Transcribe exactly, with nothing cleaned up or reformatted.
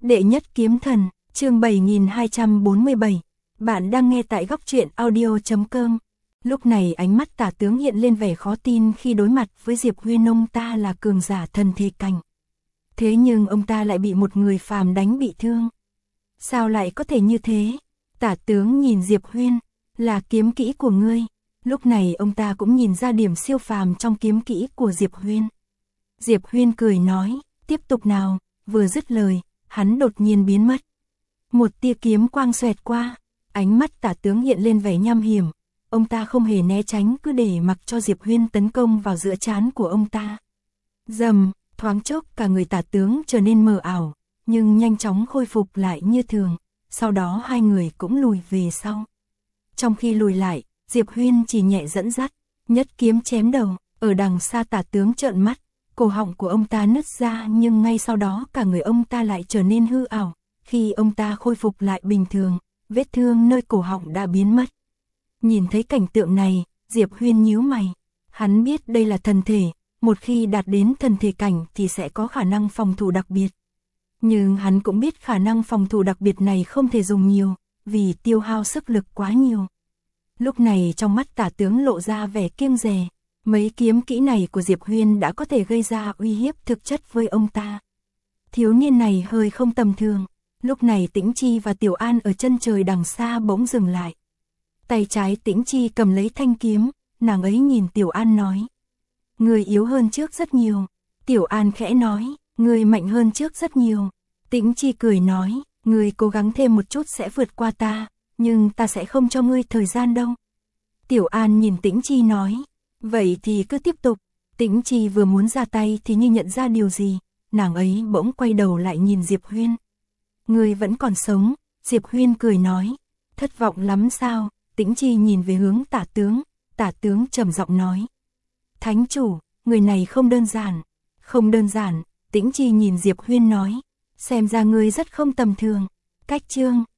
Đệ nhất kiếm thần, chương bảy nghìn hai trăm bốn mươi bảy. Bạn đang nghe tại góc truyện audio chấm com. Lúc này ánh mắt Tả tướng hiện lên vẻ khó tin khi đối mặt với Diệp Huyên, ông ta là cường giả thần thể cảnh. Thế nhưng ông ta lại bị một người phàm đánh bị thương. Sao lại có thể như thế? Tả tướng nhìn Diệp Huyên, là kiếm kỹ của ngươi. Lúc này ông ta cũng nhìn ra điểm siêu phàm trong kiếm kỹ của Diệp Huyên. Diệp Huyên cười nói, tiếp tục nào. Vừa dứt lời, hắn đột nhiên biến mất. Một tia kiếm quang xoẹt qua, ánh mắt Tả tướng hiện lên vẻ nham hiểm. Ông ta không hề né tránh, cứ để mặc cho Diệp Huyên tấn công vào giữa trán của ông ta. Rầm, thoáng chốc cả người Tả tướng trở nên mờ ảo, nhưng nhanh chóng khôi phục lại như thường. Sau đó hai người cũng lùi về sau. Trong khi lùi lại, Diệp Huyên chỉ nhẹ dẫn dắt, nhất kiếm chém đầu. Ở đằng xa Tả tướng trợn mắt, cổ họng của ông ta nứt ra, nhưng ngay sau đó cả người ông ta lại trở nên hư ảo. Khi ông ta khôi phục lại bình thường, vết thương nơi cổ họng đã biến mất. Nhìn thấy cảnh tượng này, Diệp Huyên nhíu mày. Hắn biết đây là thần thể, một khi đạt đến thần thể cảnh thì sẽ có khả năng phòng thủ đặc biệt. Nhưng hắn cũng biết khả năng phòng thủ đặc biệt này không thể dùng nhiều, vì tiêu hao sức lực quá nhiều. Lúc này trong mắt Tả tướng lộ ra vẻ kiêng dè. Mấy kiếm kỹ này của Diệp Huyên đã có thể gây ra uy hiếp thực chất với ông ta. Thiếu niên này hơi không tầm thường. Lúc này Tĩnh Chi và Tiểu An ở chân trời đằng xa bỗng dừng lại. Tay trái Tĩnh Chi cầm lấy thanh kiếm, nàng ấy nhìn Tiểu An nói. Người yếu hơn trước rất nhiều. Tiểu An khẽ nói, người mạnh hơn trước rất nhiều. Tĩnh Chi cười nói, người cố gắng thêm một chút sẽ vượt qua ta, nhưng ta sẽ không cho ngươi thời gian đâu. Tiểu An nhìn Tĩnh Chi nói, vậy thì cứ tiếp tục. Tĩnh Chi vừa muốn ra tay thì như nhận ra điều gì, nàng ấy bỗng quay đầu lại nhìn Diệp Huyên. Người vẫn còn sống, Diệp Huyên cười nói, thất vọng lắm sao? Tĩnh Chi nhìn về hướng Tả tướng, Tả tướng trầm giọng nói. Thánh chủ, người này không đơn giản, không đơn giản, Tĩnh Chi nhìn Diệp Huyên nói, xem ra ngươi rất không tầm thường. Cách chương,